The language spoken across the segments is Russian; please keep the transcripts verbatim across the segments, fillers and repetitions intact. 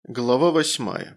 Глава восьмая.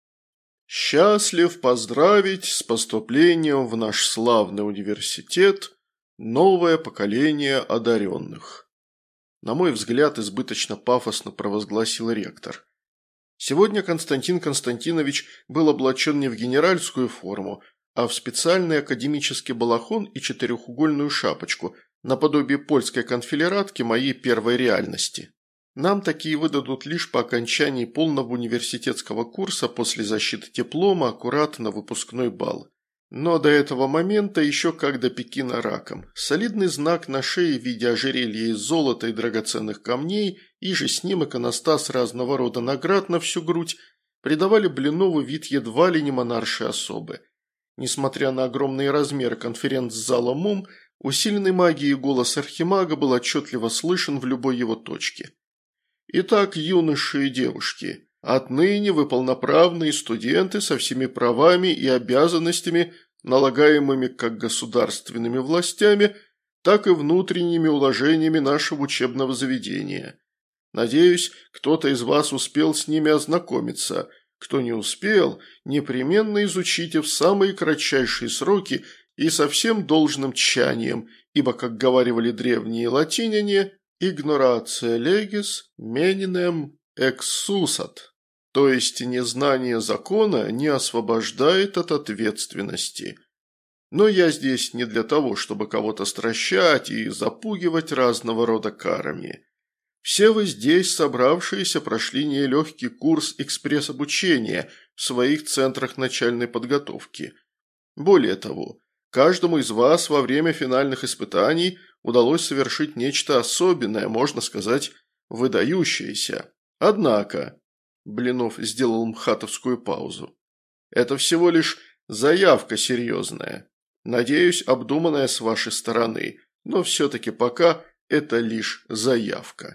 Счастлив поздравить с поступлением в наш славный университет новое поколение одаренных. На мой взгляд, избыточно пафосно провозгласил ректор. Сегодня Константин Константинович был облачен не в генеральскую форму, а в специальный академический балахон и четырехугольную шапочку, наподобие польской конфедератки моей первой реальности. Нам такие выдадут лишь по окончании полного университетского курса после защиты диплома, аккурат на выпускной бал. Но до этого момента еще как до Пекина раком. Солидный знак на шее в виде ожерелья из золота и драгоценных камней и же с ним иконостас разного рода наград на всю грудь придавали Блинову вид едва ли не монаршей особы. Несмотря на огромные размеры конференц-зала МУМ, усиленный магией голос архимага был отчетливо слышен в любой его точке. Итак, юноши и девушки, отныне вы полноправные студенты со всеми правами и обязанностями, налагаемыми как государственными властями, так и внутренними уложениями нашего учебного заведения. Надеюсь, кто-то из вас успел с ними ознакомиться. Кто не успел, непременно изучите в самые кратчайшие сроки и со всем должным тщанием, ибо, как говаривали древние латиняне, «Игнорация легис менинем эксусат», то есть незнание закона не освобождает от ответственности. Но я здесь не для того, чтобы кого-то стращать и запугивать разного рода карами. Все вы здесь, собравшиеся, прошли нелегкий курс экспресс-обучения в своих центрах начальной подготовки. Более того, каждому из вас во время финальных испытаний удалось совершить нечто особенное, можно сказать, выдающееся. Однако, Блинов сделал мхатовскую паузу, это всего лишь заявка серьезная. Надеюсь, обдуманная с вашей стороны, но все-таки пока это лишь заявка.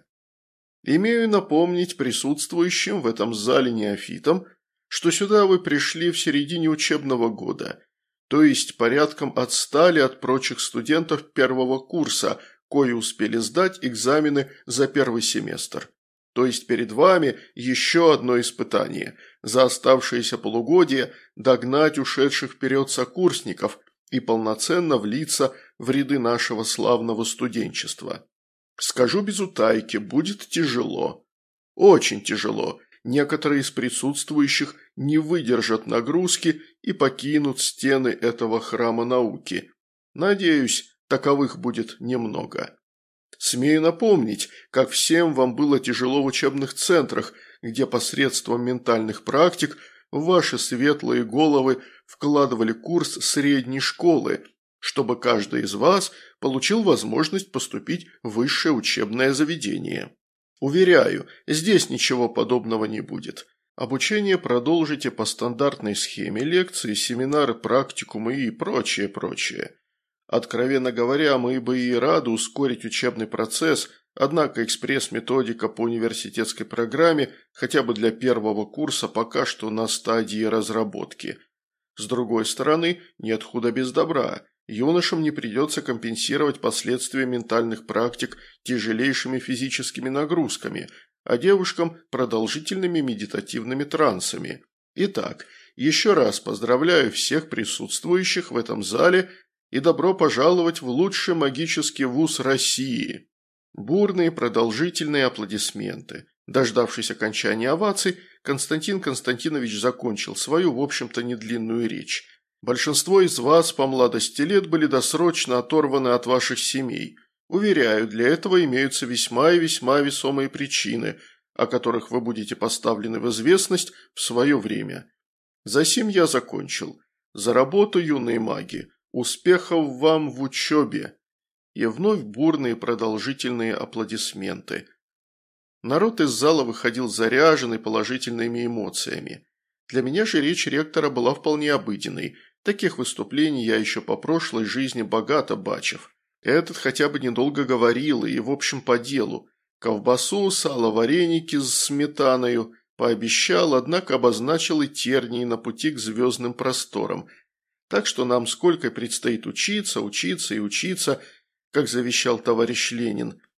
Имею напомнить присутствующим в этом зале неофитам, что сюда вы пришли в середине учебного года, то есть порядком отстали от прочих студентов первого курса, кои успели сдать экзамены за первый семестр. То есть перед вами еще одно испытание – за оставшиеся полугодия догнать ушедших вперед сокурсников и полноценно влиться в ряды нашего славного студенчества. Скажу без утайки, будет тяжело. Очень тяжело. Некоторые из присутствующих не выдержат нагрузки и покинут стены этого храма науки. Надеюсь, таковых будет немного. Смею напомнить, как всем вам было тяжело в учебных центрах, где посредством ментальных практик в ваши светлые головы вкладывали курс средней школы, чтобы каждый из вас получил возможность поступить в высшее учебное заведение. Уверяю, здесь ничего подобного не будет. Обучение продолжите по стандартной схеме: лекции, семинары, практикумы и прочее, прочее. Откровенно говоря, мы бы и рады ускорить учебный процесс, однако экспресс-методика по университетской программе хотя бы для первого курса пока что на стадии разработки. С другой стороны, нет худа без добра. Юношам не придется компенсировать последствия ментальных практик тяжелейшими физическими нагрузками, а девушкам – продолжительными медитативными трансами. Итак, еще раз поздравляю всех присутствующих в этом зале и добро пожаловать в лучший магический вуз России. Бурные продолжительные аплодисменты. Дождавшись окончания оваций, Константин Константинович закончил свою, в общем-то, недлинную речь. Большинство из вас по младости лет были досрочно оторваны от ваших семей. Уверяю, для этого имеются весьма и весьма весомые причины, о которых вы будете поставлены в известность в свое время. Засим я закончил. За работу, юные маги. Успехов вам в учебе. И вновь бурные продолжительные аплодисменты. Народ из зала выходил заряженный положительными эмоциями. Для меня же речь ректора была вполне обыденной. Таких выступлений я еще по прошлой жизни богато бачив. Этот хотя бы недолго говорил и, в общем, по делу. Ковбасу, сало, вареники с сметаною пообещал, однако обозначил и тернии на пути к звездным просторам. Так что нам сколько предстоит учиться, учиться и учиться, как завещал товарищ Ленин.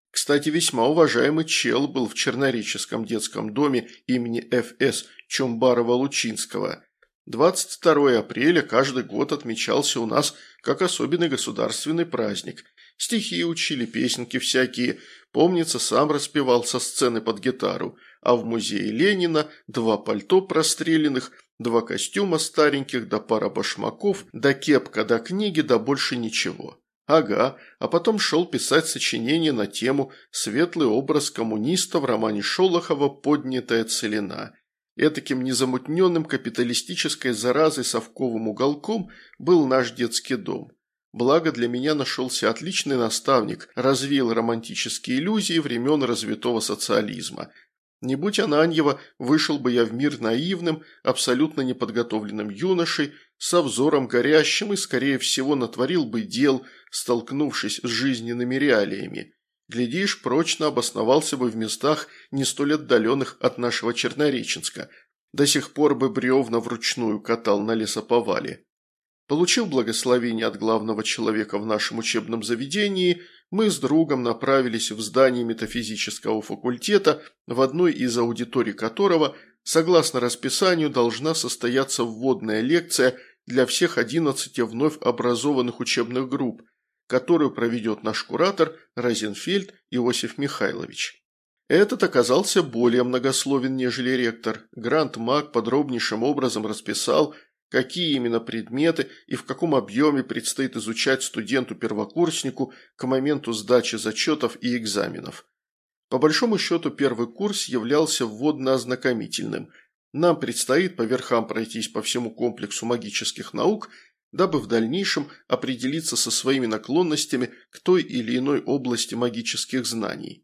Кстати, весьма уважаемый чел был в Чернореческом детском доме имени Ф С Чумбарова-Лучинского. двадцать второе апреля каждый год отмечался у нас как особенный государственный праздник. Стихи учили, песенки всякие. Помнится, сам распевал со сцены под гитару. А в музее Ленина два пальто простреленных, два костюма стареньких, да пара башмаков, да кепка, да книги, да больше ничего. Ага, а потом шел писать сочинение на тему «Светлый образ коммуниста» в романе Шолохова «Поднятая целина». Этаким незамутненным капиталистической заразой совковым уголком был наш детский дом. Благо для меня нашелся отличный наставник, развеял романтические иллюзии времен развитого социализма. Не будь Ананьева, вышел бы я в мир наивным, абсолютно неподготовленным юношей, со взором горящим и, скорее всего, натворил бы дел, столкнувшись с жизненными реалиями. Глядишь, прочно обосновался бы в местах, не столь отдаленных от нашего Чернореченска. До сих пор бы бревна вручную катал на лесоповале. Получив благословение от главного человека в нашем учебном заведении, мы с другом направились в здание метафизического факультета, в одной из аудиторий которого, согласно расписанию, должна состояться вводная лекция для всех одиннадцати вновь образованных учебных групп, которую проведет наш куратор Розенфельд Иосиф Михайлович. Этот оказался более многословен, нежели ректор. Грант Мак подробнейшим образом расписал, какие именно предметы и в каком объеме предстоит изучать студенту-первокурснику к моменту сдачи зачетов и экзаменов. По большому счету, первый курс являлся вводно-ознакомительным. Нам предстоит по верхам пройтись по всему комплексу магических наук, дабы в дальнейшем определиться со своими наклонностями к той или иной области магических знаний.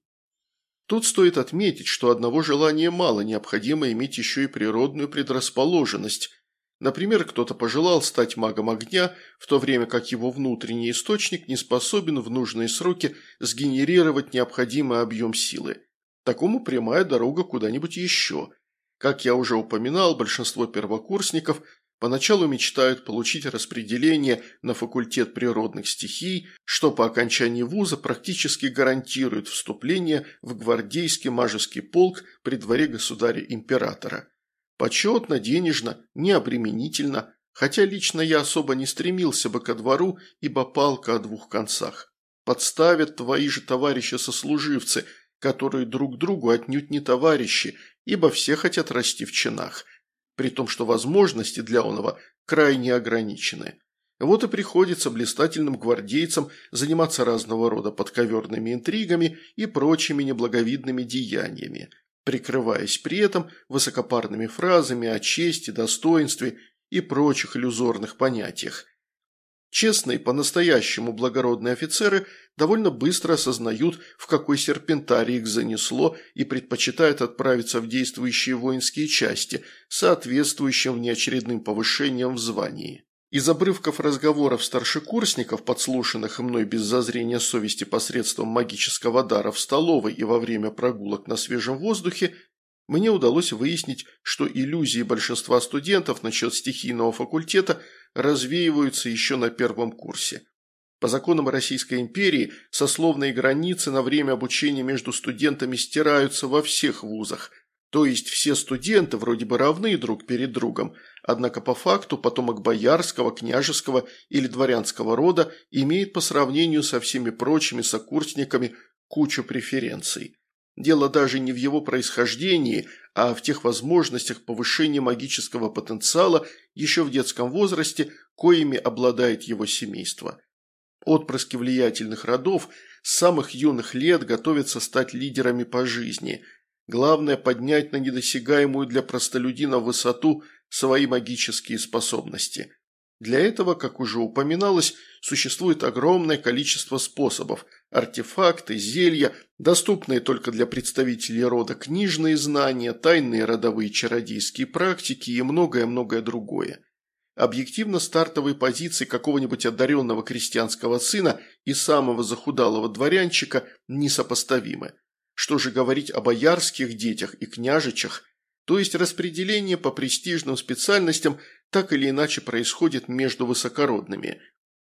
Тут стоит отметить, что одного желания мало, необходимо иметь еще и природную предрасположенность. Например, кто-то пожелал стать магом огня, в то время как его внутренний источник не способен в нужные сроки сгенерировать необходимый объем силы. Такому прямая дорога куда-нибудь еще. Как я уже упоминал, большинство первокурсников поначалу мечтают получить распределение на факультет природных стихий, что по окончании вуза практически гарантирует вступление в гвардейский мажеский полк при дворе государя-императора. Почетно, денежно, необременительно, хотя лично я особо не стремился бы ко двору, ибо палка о двух концах. Подставят твои же товарищи-сослуживцы, которые друг другу отнюдь не товарищи, ибо все хотят расти в чинах, при том, что возможности для оного крайне ограничены. Вот и приходится блистательным гвардейцам заниматься разного рода подковерными интригами и прочими неблаговидными деяниями, прикрываясь при этом высокопарными фразами о чести, достоинстве и прочих иллюзорных понятиях. Честные, по-настоящему благородные офицеры довольно быстро осознают, в какой серпентарий их занесло, и предпочитают отправиться в действующие воинские части, соответствующим внеочередным повышением в звании. Из обрывков разговоров старшекурсников, подслушанных мной без зазрения совести посредством магического дара в столовой и во время прогулок на свежем воздухе, мне удалось выяснить, что иллюзии большинства студентов насчет стихийного факультета развеиваются еще на первом курсе. По законам Российской империи сословные границы на время обучения между студентами стираются во всех вузах, то есть все студенты вроде бы равны друг перед другом, однако по факту потомок боярского, княжеского или дворянского рода имеет по сравнению со всеми прочими сокурсниками кучу преференций. Дело даже не в его происхождении, а в тех возможностях повышения магического потенциала еще в детском возрасте, коими обладает его семейство. Отпрыски влиятельных родов с самых юных лет готовятся стать лидерами по жизни. Главное – поднять на недосягаемую для простолюдина высоту свои магические способности. Для этого, как уже упоминалось, существует огромное количество способов – артефакты, зелья, доступные только для представителей рода книжные знания, тайные родовые чародейские практики и многое-многое другое. Объективно стартовые позиции какого-нибудь одаренного крестьянского сына и самого захудалого дворянчика несопоставимы. Что же говорить о боярских детях и княжичах? То есть распределение по престижным специальностям так или иначе происходит между высокородными.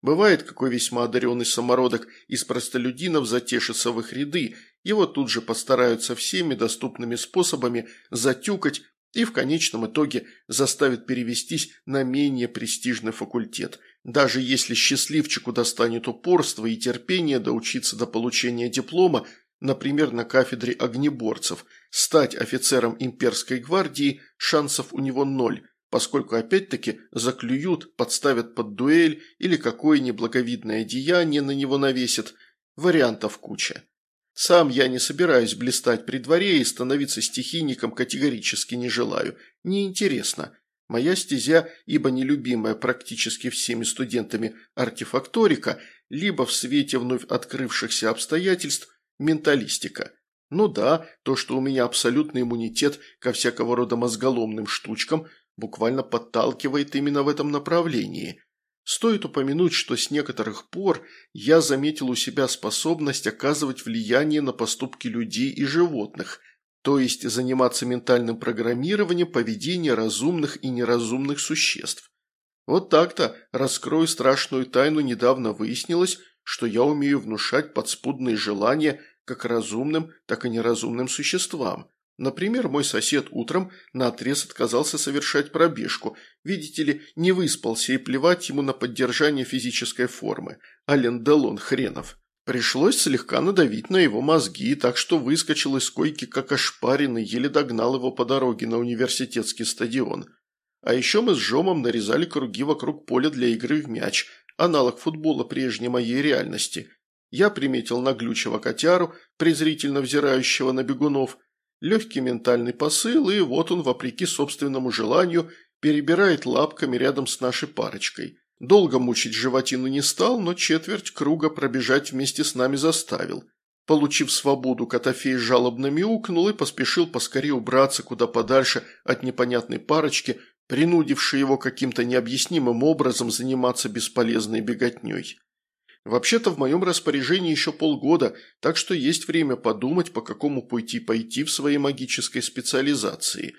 Бывает, какой весьма одаренный самородок из простолюдинов затешится в их ряды, его тут же постараются всеми доступными способами затюкать и в конечном итоге заставят перевестись на менее престижный факультет. Даже если счастливчику достанет упорство и терпение доучиться до получения диплома, например, на кафедре огнеборцев, стать офицером имперской гвардии шансов у него ноль, поскольку опять-таки заклюют, подставят под дуэль или какое неблаговидное деяние на него навесят. Вариантов куча. Сам я не собираюсь блистать при дворе и становиться стихийником категорически не желаю. Неинтересно. Моя стезя, ибо нелюбимая практически всеми студентами артефакторика, либо в свете вновь открывшихся обстоятельств менталистика. Ну да, то, что у меня абсолютный иммунитет ко всякого рода мозголомным штучкам, буквально подталкивает именно в этом направлении. Стоит упомянуть, что с некоторых пор я заметил у себя способность оказывать влияние на поступки людей и животных, то есть заниматься ментальным программированием поведения разумных и неразумных существ. Вот так-то, раскрою страшную тайну, недавно выяснилось, что я умею внушать подспудные желания как разумным, так и неразумным существам. Например, мой сосед утром наотрез отказался совершать пробежку, видите ли, не выспался и плевать ему на поддержание физической формы. Ален Делон хренов. Пришлось слегка надавить на его мозги, так что выскочил из койки как ошпаренный, еле догнал его по дороге на университетский стадион. А еще мы с Жомом нарезали круги вокруг поля для игры в мяч, аналог футбола прежней моей реальности. Я приметил наглючего котяру, презрительно взирающего на бегунов, легкий ментальный посыл, и вот он, вопреки собственному желанию, перебирает лапками рядом с нашей парочкой. Долго мучить животину не стал, но четверть круга пробежать вместе с нами заставил. Получив свободу, Котофей жалобно мяукнул и поспешил поскорее убраться куда подальше от непонятной парочки, принудившей его каким-то необъяснимым образом заниматься бесполезной беготней. Вообще-то в моем распоряжении еще полгода, так что есть время подумать, по какому пути пойти в своей магической специализации.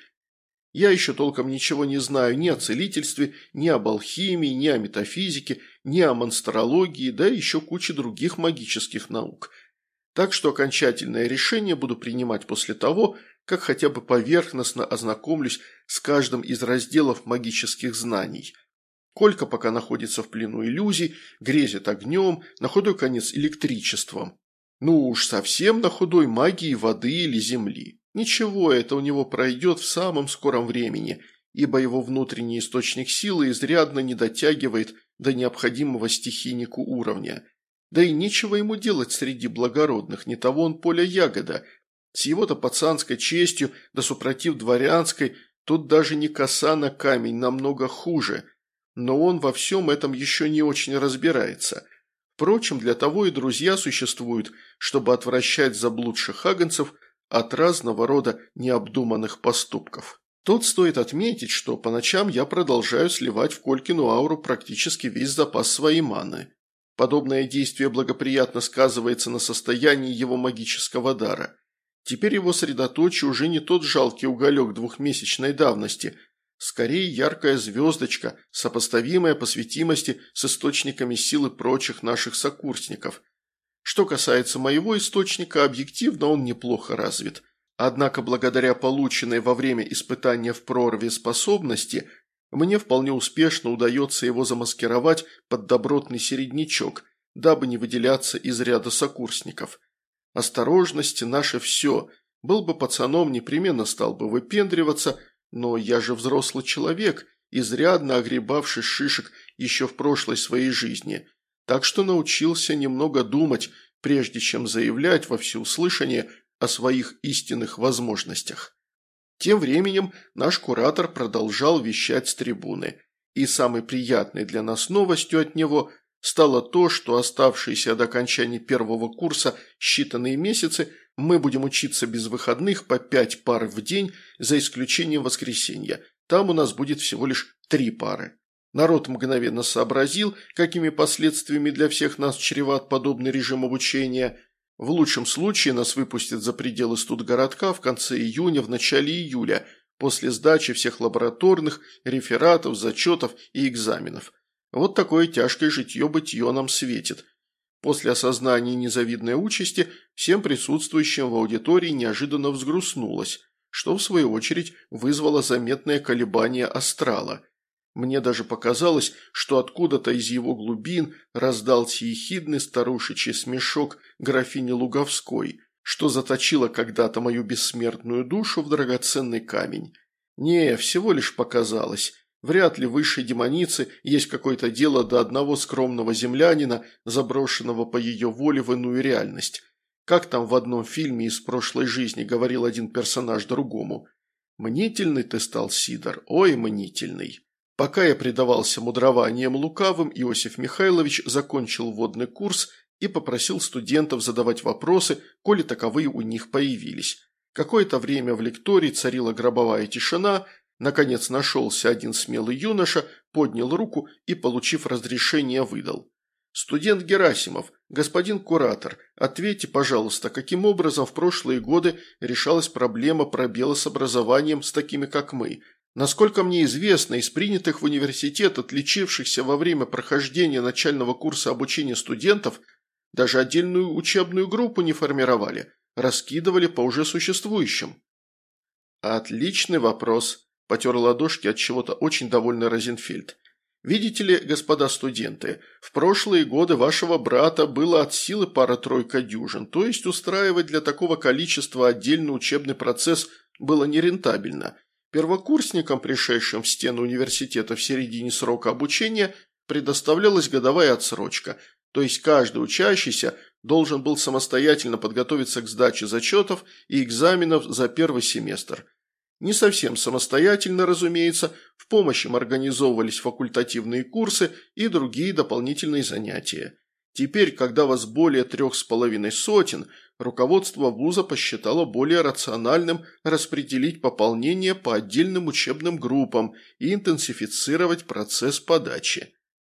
Я еще толком ничего не знаю ни о целительстве, ни об алхимии, ни о метафизике, ни о монстрологии, да и еще куче других магических наук. Так что окончательное решение буду принимать после того, как хотя бы поверхностно ознакомлюсь с каждым из разделов магических знаний. Колька пока находится в плену иллюзий, грезит огнем, на худой конец электричеством. Ну уж совсем на худой магии воды или земли. Ничего, это у него пройдет в самом скором времени, ибо его внутренний источник силы изрядно не дотягивает до необходимого стихийнику уровня. Да и нечего ему делать среди благородных, не того он поля ягода. С его-то пацанской честью, да супротив дворянской, тут даже не коса на камень, намного хуже. Но он во всем этом еще не очень разбирается. Впрочем, для того и друзья существуют, чтобы отвращать заблудших агнцев от разного рода необдуманных поступков. Тут стоит отметить, что по ночам я продолжаю сливать в Колькину ауру практически весь запас своей маны. Подобное действие благоприятно сказывается на состоянии его магического дара. Теперь его средоточие уже не тот жалкий уголек двухмесячной давности, скорее яркая звездочка, сопоставимая по светимости с источниками силы прочих наших сокурсников. Что касается моего источника, объективно он неплохо развит. Однако благодаря полученной во время испытания в прорве способности, мне вполне успешно удается его замаскировать под добротный середнячок, дабы не выделяться из ряда сокурсников. Осторожность – наше все. Был бы пацаном, непременно стал бы выпендриваться, но я же взрослый человек, изрядно огребавший шишек еще в прошлой своей жизни, так что научился немного думать, прежде чем заявлять во всеуслышание о своих истинных возможностях. Тем временем наш куратор продолжал вещать с трибуны, и самой приятной для нас новостью от него стало то, что оставшиеся до окончания первого курса считанные месяцы мы будем учиться без выходных по пять пар в день, за исключением воскресенья. Там у нас будет всего лишь три пары. Народ мгновенно сообразил, какими последствиями для всех нас чреват подобный режим обучения. В лучшем случае нас выпустят за пределы студгородка в конце июня, в начале июля, после сдачи всех лабораторных, рефератов, зачетов и экзаменов. Вот такое тяжкое житье-бытье нам светит. После осознания незавидной участи всем присутствующим в аудитории неожиданно взгрустнулось, что в свою очередь вызвало заметное колебание астрала. Мне даже показалось, что откуда-то из его глубин раздался ехидный старушечий смешок графини Луговской, что заточило когда-то мою бессмертную душу в драгоценный камень. Не, всего лишь показалось. Вряд ли в высшей демонице есть какое-то дело до одного скромного землянина, заброшенного по ее воле в иную реальность. Как там в одном фильме из прошлой жизни говорил один персонаж другому: «Мнительный ты стал, Сидор, ой, мнительный». Пока я предавался мудрованиям лукавым, Иосиф Михайлович закончил вводный курс и попросил студентов задавать вопросы, коли таковые у них появились. Какое-то время в лектории царила гробовая тишина. Наконец нашелся один смелый юноша, поднял руку и, получив разрешение, выдал: «Студент Герасимов, господин куратор, ответьте, пожалуйста, каким образом в прошлые годы решалась проблема пробела с образованием с такими, как мы? Насколько мне известно, из принятых в университет, отличившихся во время прохождения начального курса обучения студентов, даже отдельную учебную группу не формировали, раскидывали по уже существующим». «Отличный вопрос», – потер ладошки от чего-то очень довольный Розенфельд. «Видите ли, господа студенты, в прошлые годы вашего брата было от силы пара-тройка дюжин, то есть устраивать для такого количества отдельный учебный процесс было нерентабельно. Первокурсникам, пришедшим в стены университета в середине срока обучения, предоставлялась годовая отсрочка, то есть каждый учащийся должен был самостоятельно подготовиться к сдаче зачетов и экзаменов за первый семестр. Не совсем самостоятельно, разумеется, в помощь им организовывались факультативные курсы и другие дополнительные занятия. Теперь, когда вас более трех с половиной сотен, руководство вуза посчитало более рациональным распределить пополнение по отдельным учебным группам и интенсифицировать процесс подачи.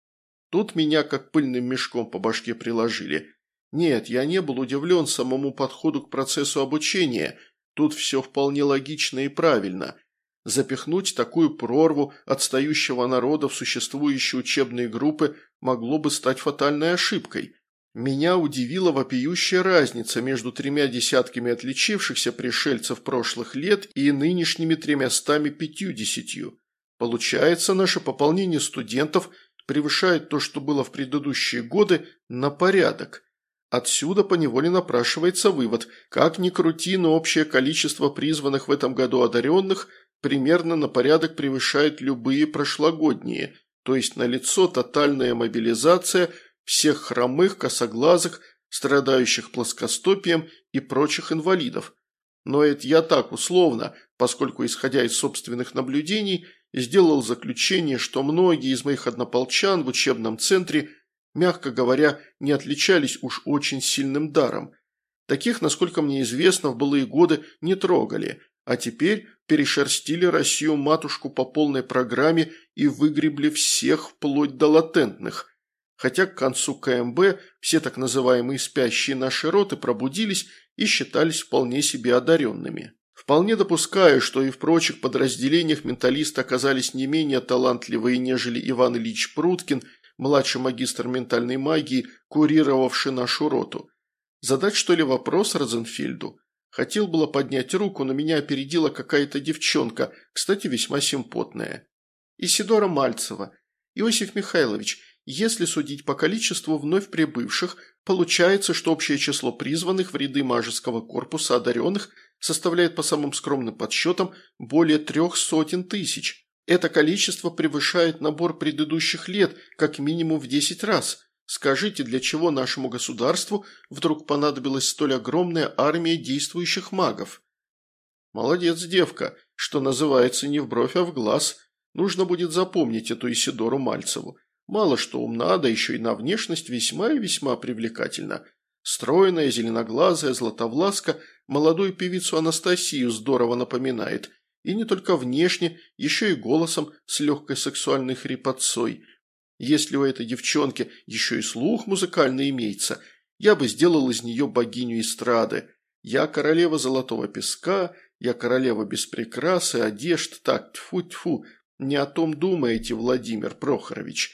Тут меня как пыльным мешком по башке приложили. Нет, я не был удивлен самому подходу к процессу обучения. Тут все вполне логично и правильно. Запихнуть такую прорву отстающего народа в существующие учебные группы могло бы стать фатальной ошибкой. Меня удивила вопиющая разница между тремя десятками отличившихся пришельцев прошлых лет и нынешними тремястами пятьюдесятью. Получается, наше пополнение студентов превышает то, что было в предыдущие годы, на порядок. Отсюда поневоле напрашивается вывод: как ни крути, но общее количество призванных в этом году одаренных примерно на порядок превышает любые прошлогодние, то есть налицо тотальная мобилизация всех хромых, косоглазых, страдающих плоскостопием и прочих инвалидов. Но это я так условно, поскольку, исходя из собственных наблюдений, сделал заключение, что многие из моих однополчан в учебном центре, мягко говоря, не отличались уж очень сильным даром. Таких, насколько мне известно, в былые годы не трогали, а теперь перешерстили Россию-матушку по полной программе и выгребли всех вплоть до латентных. Хотя к концу ка эм бэ все так называемые спящие наши роты пробудились и считались вполне себе одаренными. Вполне допускаю, что и в прочих подразделениях менталисты оказались не менее талантливые, нежели Иван Ильич Пруткин, младший магистр ментальной магии, курировавший нашу роту. Задать, что ли, вопрос Розенфельду? Хотел было поднять руку, но меня опередила какая-то девчонка, кстати, весьма симпотная. Исидора Мальцева. Иосиф Михайлович, если судить по количеству вновь прибывших, получается, что общее число призванных в ряды мажеского корпуса одаренных составляет по самым скромным подсчетам более трех сотен тысяч. Это количество превышает набор предыдущих лет как минимум в десять раз. Скажите, для чего нашему государству вдруг понадобилась столь огромная армия действующих магов? Молодец, девка, что называется, не в бровь, а в глаз. Нужно будет запомнить эту Исидору Мальцеву. Мало что умна, да еще и на внешность весьма и весьма привлекательна. Стройная, зеленоглазая, златовласка молодую певицу Анастасию здорово напоминает. И не только внешне, еще и голосом с легкой сексуальной хрипотцой. Если у этой девчонки еще и слух музыкальный имеется, я бы сделал из нее богиню эстрады. Я королева золотого песка, я королева без прикрас и одежд, так, тьфу-тьфу, не о том думаете, Владимир Прохорович.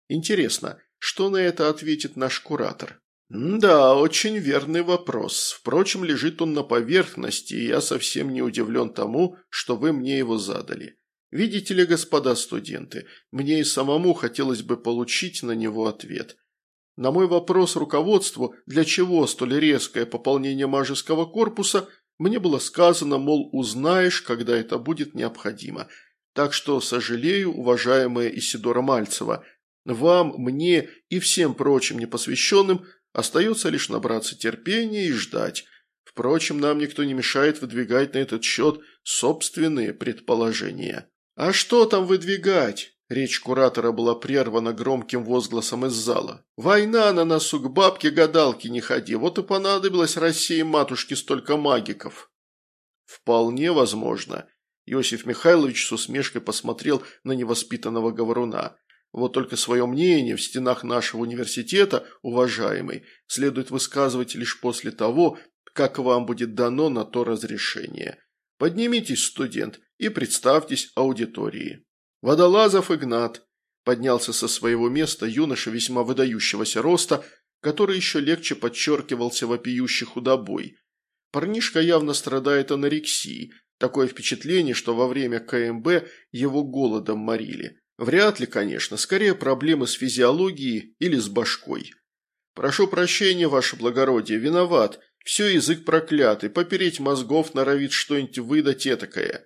Интересно, что на это ответит наш куратор? Да, очень верный вопрос. Впрочем, лежит он на поверхности, и я совсем не удивлен тому, что вы мне его задали. Видите ли, господа студенты, мне и самому хотелось бы получить на него ответ. На мой вопрос руководству, для чего столь резкое пополнение мажеского корпуса, мне было сказано, мол, узнаешь, когда это будет необходимо. Так что, сожалею, уважаемая Исидора Мальцева, вам, мне и всем прочим непосвященным остается лишь набраться терпения и ждать. Впрочем, нам никто не мешает выдвигать на этот счет собственные предположения. А что там выдвигать? Речь куратора была прервана громким возгласом из зала. «Война на носу, к бабке-гадалке не ходи, вот и понадобилось России матушке столько магиков». «Вполне возможно». Иосиф Михайлович с усмешкой посмотрел на невоспитанного говоруна. «Вот только свое мнение в стенах нашего университета, уважаемый, следует высказывать лишь после того, как вам будет дано на то разрешение. Поднимитесь, студент, и представьтесь аудитории». «Водолазов Игнат», – поднялся со своего места юноша весьма выдающегося роста, который еще легче подчеркивался вопиющей худобой. Парнишка явно страдает анорексией, такое впечатление, что во время ка эм бэ его голодом морили. Вряд ли, конечно, скорее проблемы с физиологией или с башкой. «Прошу прощения, ваше благородие, виноват, все язык проклятый, попереть мозгов норовит что-нибудь выдать этакое».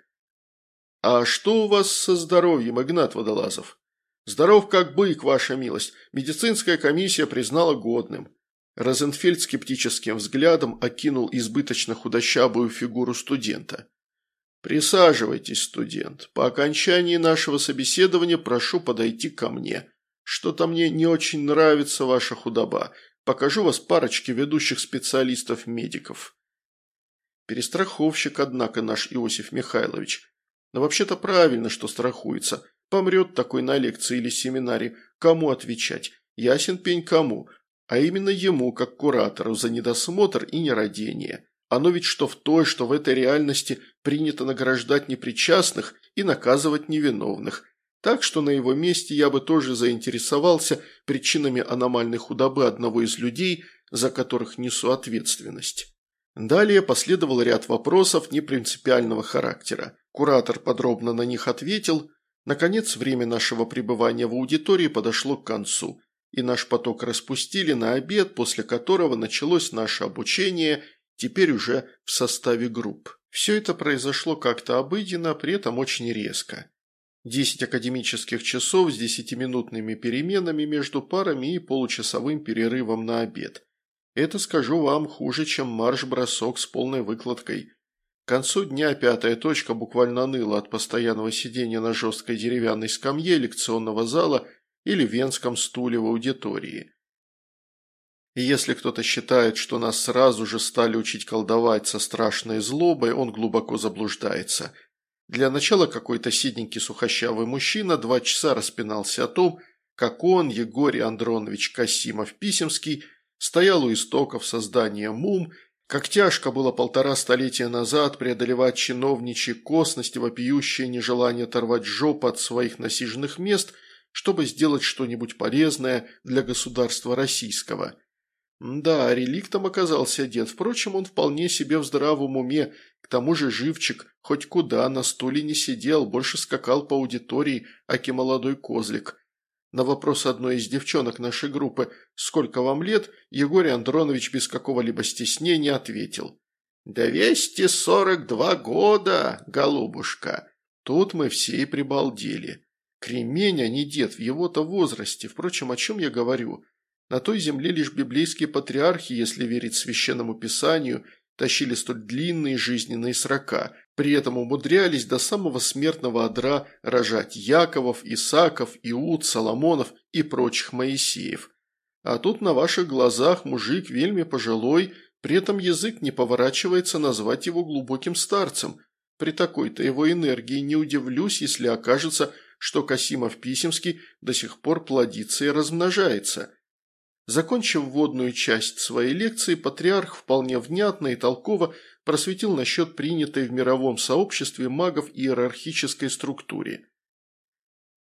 «А что у вас со здоровьем, Игнат Водолазов?» «Здоров как бык, ваша милость. Медицинская комиссия признала годным». Розенфельд скептическим взглядом окинул избыточно худощавую фигуру студента. «Присаживайтесь, студент. По окончании нашего собеседования прошу подойти ко мне. Что-то мне не очень нравится ваша худоба. Покажу вас парочке ведущих специалистов-медиков». Перестраховщик, однако, наш Иосиф Михайлович. Но вообще-то правильно, что страхуется. Помрет такой на лекции или семинаре. Кому отвечать? Ясен пень кому. А именно ему, как куратору, за недосмотр и нерадение. Оно ведь что в той, что в этой реальности принято награждать непричастных и наказывать невиновных. Так что на его месте я бы тоже заинтересовался причинами аномальной худобы одного из людей, за которых несу ответственность. Далее последовал ряд вопросов непринципиального характера. Куратор подробно на них ответил. Наконец, время нашего пребывания в аудитории подошло к концу, и наш поток распустили на обед, после которого началось наше обучение, теперь уже в составе групп. Все это произошло как-то обыденно, при этом очень резко. Десять академических часов с десятиминутными переменами между парами и получасовым перерывом на обед. Это, скажу вам, хуже, чем марш-бросок с полной выкладкой. К концу дня пятая точка буквально ныла от постоянного сидения на жесткой деревянной скамье лекционного зала или венском стуле в аудитории. И если кто-то считает, что нас сразу же стали учить колдовать со страшной злобой, он глубоко заблуждается. Для начала какой-то седенький сухощавый мужчина два часа распинался о том, как он, Егорий Андронович Касимов-Писемский, стоял у истоков создания МУМ, как тяжко было полтора столетия назад преодолевать чиновничьи косности, вопиющее нежелание оторвать жопу от своих насиженных мест, чтобы сделать что-нибудь полезное для государства российского. Да, реликтом оказался дед, впрочем, он вполне себе в здравом уме, к тому же живчик, хоть куда, на стуле не сидел, больше скакал по аудитории, аки молодой козлик. На вопрос одной из девчонок нашей группы «Сколько вам лет?» Егорий Андронович без какого-либо стеснения ответил: «Двести сорок два года, голубушка». Тут мы все и прибалдели. Кремень, а не дед, в его-то возрасте. Впрочем, о чем я говорю? На той земле лишь библейские патриархи, если верить священному писанию, тащили столь длинные жизненные срока, при этом умудрялись до самого смертного одра рожать Яковов, Исаков, Иуд, Соломонов и прочих Моисеев. А тут на ваших глазах мужик вельми пожилой, при этом язык не поворачивается назвать его глубоким старцем. При такой-то его энергии не удивлюсь, если окажется, что Касимов-Писемский до сих пор плодится и размножается. Закончив вводную часть своей лекции, патриарх вполне внятно и толково просветил насчет принятой в мировом сообществе магов иерархической структуре.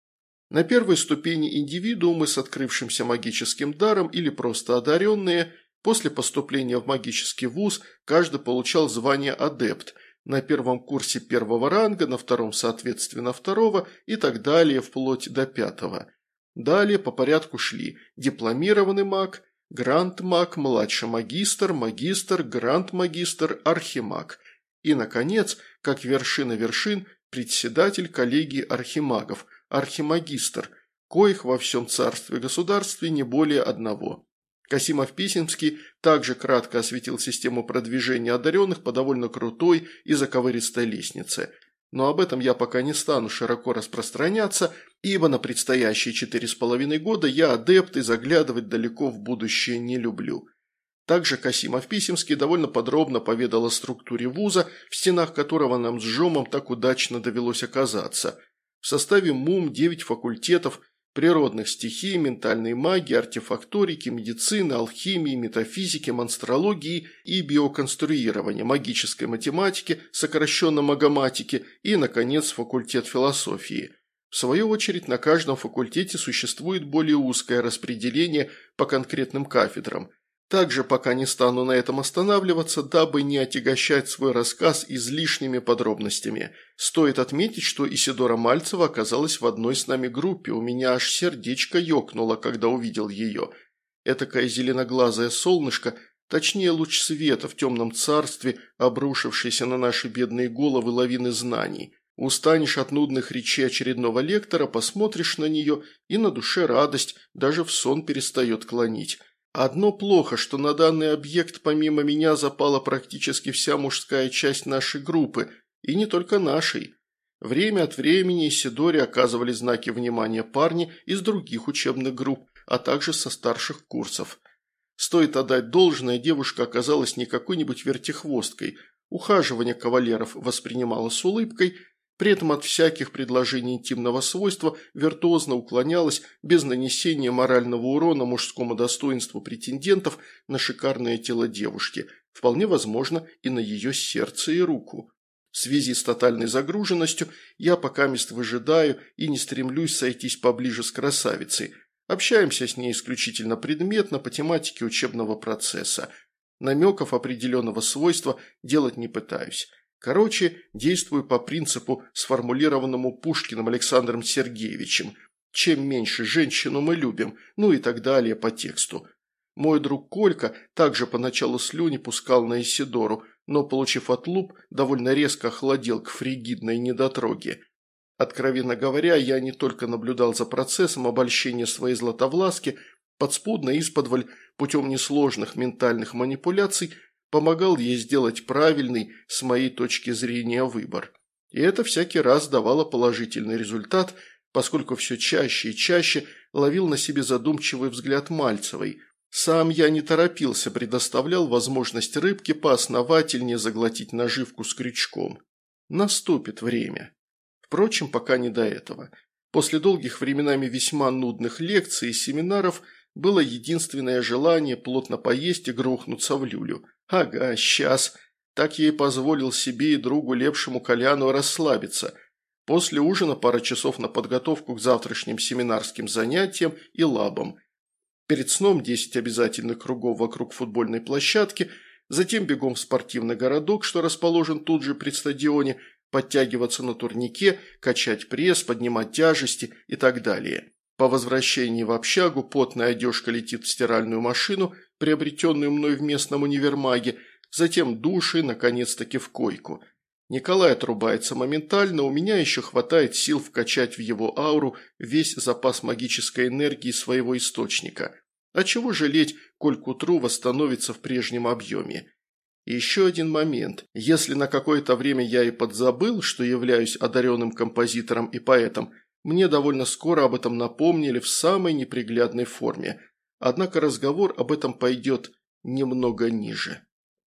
На первой ступени индивидуумы с открывшимся магическим даром или просто одаренные. После поступления в магический вуз каждый получал звание адепт, на первом курсе первого ранга, на втором соответственно второго и так далее вплоть до пятого. Далее по порядку шли дипломированный маг, гранд-маг, младший магистр, магистр, гранд-магистр, архимаг. И, наконец, как вершина вершин, председатель коллегии архимагов, архимагистр, коих во всем царстве-государстве не более одного. Касимов-Писемский также кратко осветил систему продвижения одаренных по довольно крутой и заковыристой лестнице. Но об этом я пока не стану широко распространяться, ибо на предстоящие четыре с половиной года я адепт и заглядывать далеко в будущее не люблю. Также Касимов-Писемский довольно подробно поведал о структуре вуза, в стенах которого нам с Жомом так удачно довелось оказаться. В составе МУМ девять факультетов, природных стихий, ментальной магии, артефакторики, медицины, алхимии, метафизики, монстрологии и биоконструирования, магической математики, сокращенно магоматики и, наконец, факультет философии. В свою очередь, на каждом факультете существует более узкое распределение по конкретным кафедрам. Также пока не стану на этом останавливаться, дабы не отягощать свой рассказ излишними подробностями. Стоит отметить, что Исидора Мальцева оказалась в одной с нами группе, у меня аж сердечко ёкнуло, когда увидел ее. Этакое зеленоглазое солнышко, точнее луч света в темном царстве, обрушившийся на наши бедные головы лавины знаний. Устанешь от нудных речей очередного лектора, посмотришь на нее, и на душе радость, даже в сон перестает клонить. Одно плохо, что на данный объект помимо меня запала практически вся мужская часть нашей группы, и не только нашей. Время от времени Исидоре оказывали знаки внимания парни из других учебных групп, а также со старших курсов. Стоит отдать должное, девушка оказалась не какой-нибудь вертихвосткой, ухаживание кавалеров воспринимала с улыбкой, при этом от всяких предложений интимного свойства виртуозно уклонялась без нанесения морального урона мужскому достоинству претендентов на шикарное тело девушки, вполне возможно и на ее сердце и руку. В связи с тотальной загруженностью я покамест выжидаю и не стремлюсь сойтись поближе с красавицей. Общаемся с ней исключительно предметно по тематике учебного процесса. Намеков определенного свойства делать не пытаюсь. Короче, действую по принципу, сформулированному Пушкиным Александром Сергеевичем. Чем меньше женщину мы любим, ну и так далее по тексту. Мой друг Колька также поначалу слюни пускал на Исидору, но, получив отлуп, довольно резко охладел к фригидной недотроге. Откровенно говоря, я не только наблюдал за процессом обольщения своей златовласки, подспудно исподволь, путем несложных ментальных манипуляций, помогал ей сделать правильный, с моей точки зрения, выбор. И это всякий раз давало положительный результат, поскольку все чаще и чаще ловил на себе задумчивый взгляд Мальцевой. Сам я не торопился, предоставлял возможность рыбке поосновательнее заглотить наживку с крючком. Наступит время. Впрочем, пока не до этого. После долгих временами весьма нудных лекций и семинаров было единственное желание плотно поесть и грохнуться в люлю. Ага, сейчас. Так я и позволил себе и другу лепшему Коляну расслабиться. После ужина пара часов на подготовку к завтрашним семинарским занятиям и лабам. Перед сном десять обязательных кругов вокруг футбольной площадки, затем бегом в спортивный городок, что расположен тут же при стадионе, подтягиваться на турнике, качать пресс, поднимать тяжести и так далее. По возвращении в общагу потная одежка летит в стиральную машину, приобретенную мной в местном универмаге, затем душ и, наконец-таки, в койку. Николай отрубается моментально, у меня еще хватает сил вкачать в его ауру весь запас магической энергии своего источника. А чего жалеть, коль к утру восстановится в прежнем объеме. И еще один момент. Если на какое-то время я и подзабыл, что являюсь одаренным композитором и поэтом, мне довольно скоро об этом напомнили в самой неприглядной форме. Однако разговор об этом пойдет немного ниже.